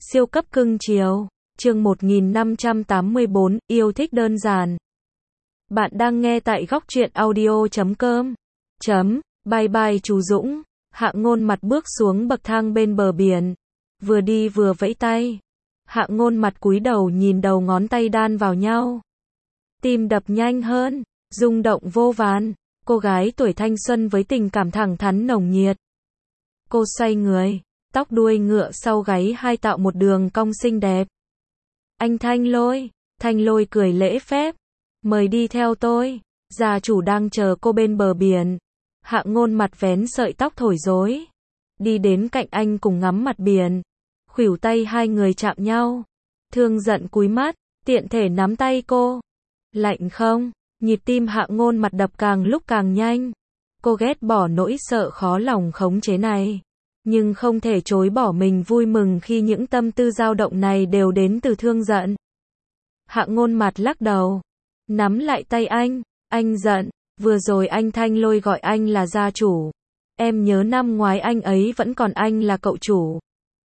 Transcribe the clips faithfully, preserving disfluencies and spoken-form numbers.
Siêu cấp cưng chiều. Chương một nghìn năm trăm tám mươi bốn, yêu thích đơn giản. Bạn đang nghe tại góc truyện audio chấm com. Chấm, bye bye chú Dũng. Hạng Ngôn mặt bước xuống bậc thang bên bờ biển. Vừa đi vừa vẫy tay. Hạng Ngôn mặt cúi đầu nhìn đầu ngón tay đan vào nhau. Tim đập nhanh hơn, rung động vô vàn. Cô gái tuổi thanh xuân với tình cảm thẳng thắn nồng nhiệt. Cô xoay người, tóc đuôi ngựa sau gáy hai tạo một đường cong xinh đẹp. Anh Thanh Lôi, Thanh Lôi cười lễ phép. Mời đi theo tôi, gia chủ đang chờ cô bên bờ biển. Hạng Ngôn mặt vén sợi tóc thổi rối. Đi đến cạnh anh cùng ngắm mặt biển. Khuỷu tay hai người chạm nhau. Thương giận cúi mắt, tiện thể nắm tay cô. Lạnh không? Nhịp tim Hạng Ngôn mặt đập càng lúc càng nhanh. Cô ghét bỏ nỗi sợ khó lòng khống chế này. Nhưng không thể chối bỏ mình vui mừng khi những tâm tư dao động này đều đến từ Thương giận. Hạng Ngôn mặt lắc đầu. Nắm lại tay anh. Anh giận. Vừa rồi anh Thanh Lôi gọi anh là gia chủ. Em nhớ năm ngoái anh ấy vẫn còn anh là cậu chủ.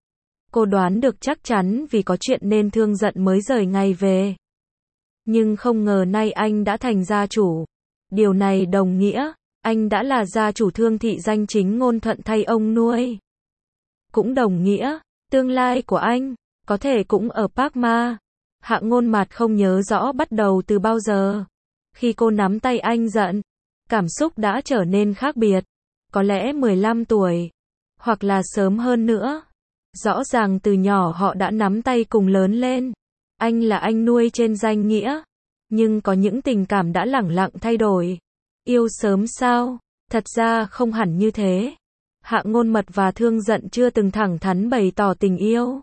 Cô đoán được chắc chắn vì có chuyện nên Thương giận mới rời ngày về. Nhưng không ngờ nay anh đã thành gia chủ. Điều này đồng nghĩa, anh đã là gia chủ Thương thị danh chính ngôn thuận thay ông nuôi. Cũng đồng nghĩa, tương lai của anh, có thể cũng ở Park Ma. Hạng Ngôn mặt không nhớ rõ bắt đầu từ bao giờ. Khi cô nắm tay anh giận, cảm xúc đã trở nên khác biệt. Có lẽ mười lăm tuổi, hoặc là sớm hơn nữa. Rõ ràng từ nhỏ họ đã nắm tay cùng lớn lên. Anh là anh nuôi trên danh nghĩa. Nhưng có những tình cảm đã lẳng lặng thay đổi. Yêu sớm sao? Thật ra không hẳn như thế. Hạng Ngôn mật và Thương giận chưa từng thẳng thắn bày tỏ tình yêu.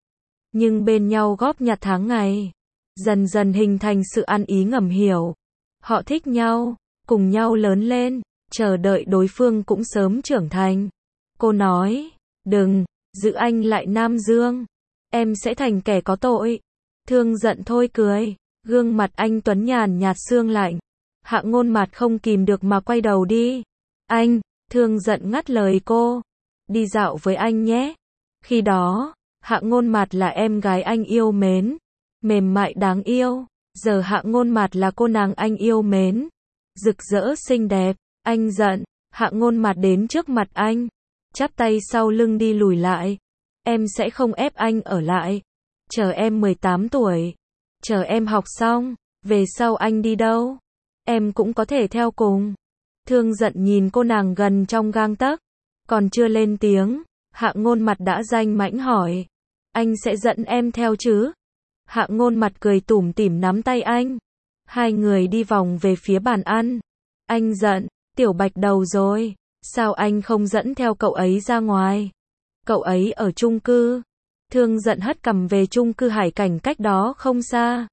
Nhưng bên nhau góp nhặt tháng ngày. Dần dần hình thành sự ăn ý ngầm hiểu. Họ thích nhau, cùng nhau lớn lên, chờ đợi đối phương cũng sớm trưởng thành. Cô nói, đừng, giữ anh lại Nam Dương. Em sẽ thành kẻ có tội. Thương giận thôi cười. Gương mặt anh tuấn nhàn nhạt sương lạnh. Hạng Ngôn mặt không kìm được mà quay đầu đi. Anh, Thương giận ngắt lời cô. Đi dạo với anh nhé. Khi đó, Hạng Ngôn mặt là em gái anh yêu mến. Mềm mại đáng yêu. Giờ Hạng Ngôn mặt là cô nàng anh yêu mến. Rực rỡ xinh đẹp. Anh giận. Hạng Ngôn mặt đến trước mặt anh. Chắp tay sau lưng đi lùi lại. Em sẽ không ép anh ở lại. Chờ em mười tám tuổi. Chờ em học xong. Về sau anh đi đâu? Em cũng có thể theo cùng. Thương giận nhìn cô nàng gần trong gang tấc. Còn chưa lên tiếng. Hạng Ngôn mặt đã danh mãnh hỏi. Anh sẽ dẫn em theo chứ? Hạng Ngôn mặt cười tủm tỉm nắm tay anh. Hai người đi vòng về phía bàn ăn. Anh giận. Tiểu Bạch đầu rồi. Sao anh không dẫn theo cậu ấy ra ngoài? Cậu ấy ở chung cư. Thương giận hất cằm về chung cư Hải Cảnh cách đó không xa.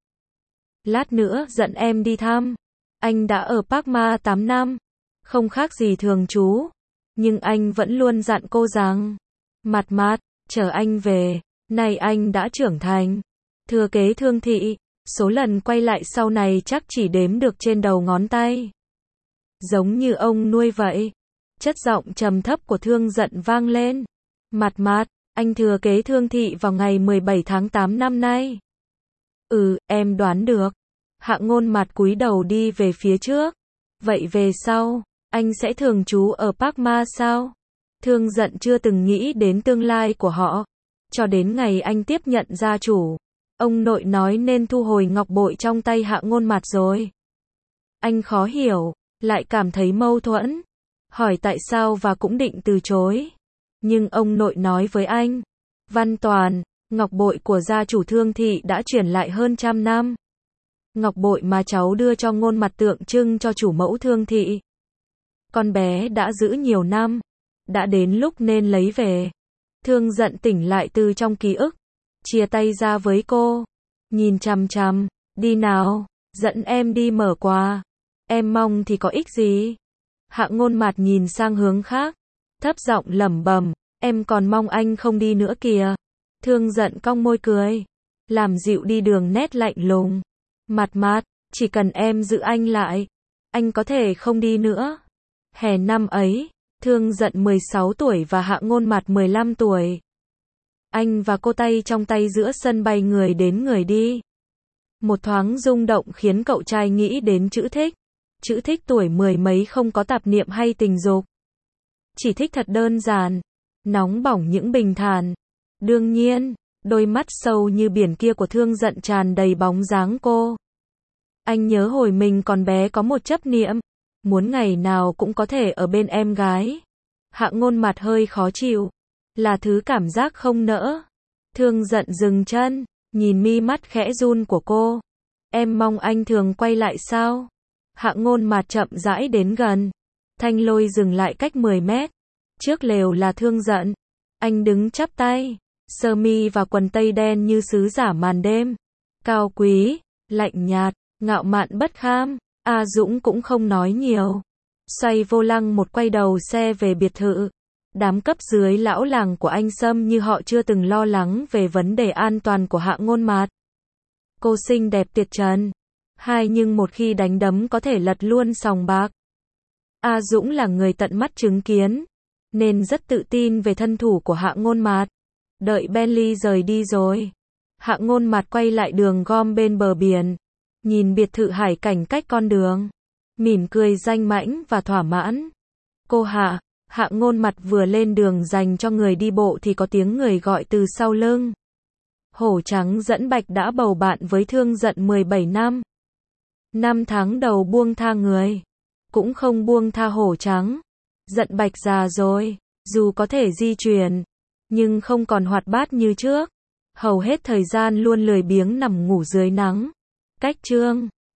Lát nữa dẫn em đi thăm. Anh đã ở Park Ma tám năm. Không khác gì thường trú. Nhưng anh vẫn luôn dặn cô rằng. Mặt mặt, chờ anh về. Này anh đã trưởng thành. Thừa kế Thương thị. Số lần quay lại sau này chắc chỉ đếm được trên đầu ngón tay. Giống như ông nuôi vậy. Chất giọng trầm thấp của Thương giận vang lên. Mặt mặt, anh thừa kế Thương thị vào ngày mười bảy tháng tám năm nay. Ừ, em đoán được. Hạng Ngôn mặt cúi đầu đi về phía trước. Vậy về sau, anh sẽ thường trú ở Park Ma sao? Thương giận chưa từng nghĩ đến tương lai của họ. Cho đến ngày anh tiếp nhận gia chủ. Ông nội nói nên thu hồi ngọc bội trong tay Hạng Ngôn mặt rồi. Anh khó hiểu, lại cảm thấy mâu thuẫn. Hỏi tại sao và cũng định từ chối. Nhưng ông nội nói với anh. Văn Toàn, ngọc bội của gia chủ Thương thị đã chuyển lại hơn trăm năm. Ngọc bội mà cháu đưa cho Ngôn mặt tượng trưng cho chủ mẫu Thương thị. Con bé đã giữ nhiều năm. Đã đến lúc nên lấy về. Thương giận tỉnh lại từ trong ký ức. Chia tay ra với cô. Nhìn chằm chằm. Đi nào. Dẫn em đi mở quà. Em mong thì có ích gì. Hạng Ngôn mặt nhìn sang hướng khác. Thấp giọng lẩm bẩm. Em còn mong anh không đi nữa kìa. Thương giận cong môi cười. Làm dịu đi đường nét lạnh lùng. Mặt mặt, chỉ cần em giữ anh lại. Anh có thể không đi nữa. Hè năm ấy, Thương giận mười sáu tuổi và Hạng Ngôn mặt mười lăm tuổi. Anh và cô tay trong tay giữa sân bay người đến người đi. Một thoáng rung động khiến cậu trai nghĩ đến chữ thích. Chữ thích tuổi mười mấy không có tạp niệm hay tình dục. Chỉ thích thật đơn giản. Nóng bỏng những bình thản. Đương nhiên, đôi mắt sâu như biển kia của Thương Dận tràn đầy bóng dáng cô. Anh nhớ hồi mình còn bé có một chấp niệm. Muốn ngày nào cũng có thể ở bên em gái. Hạ Ngôn mặt hơi khó chịu. Là thứ cảm giác không nỡ. Thương Dận dừng chân, nhìn mi mắt khẽ run của cô. Em mong anh thường quay lại sao? Hạ Ngôn mặt chậm rãi đến gần. Thanh Lôi dừng lại cách mười mét. Trước lều là Thương Dận. Anh đứng chắp tay, sơ mi và quần tây đen như sứ giả màn đêm. Cao quý, lạnh nhạt, ngạo mạn bất kham. A Dũng cũng không nói nhiều. Xoay vô lăng một quay đầu xe về biệt thự. Đám cấp dưới lão làng của anh Sâm như họ chưa từng lo lắng về vấn đề an toàn của Hạ Ngôn Mạt. Cô xinh đẹp tuyệt trần. Hai nhưng một khi đánh đấm có thể lật luôn sòng bạc. A Dũng là người tận mắt chứng kiến, nên rất tự tin về thân thủ của Hạ Ngôn Mạt. Đợi Bentley rời đi rồi, Hạ Ngôn Mạt quay lại đường gom bên bờ biển, nhìn biệt thự hải cảnh cách con đường, mỉm cười danh mãnh và thỏa mãn. Cô Hạ, Hạ Ngôn Mạt vừa lên đường dành cho người đi bộ thì có tiếng người gọi từ sau lưng. Hổ trắng dẫn Bạch đã bầu bạn với Thương Dận mười bảy năm. Năm tháng đầu buông tha người, cũng không buông tha hổ trắng. Dận Bạch già rồi, dù có thể di chuyển, nhưng không còn hoạt bát như trước. Hầu hết thời gian luôn lười biếng nằm ngủ dưới nắng. Cách chương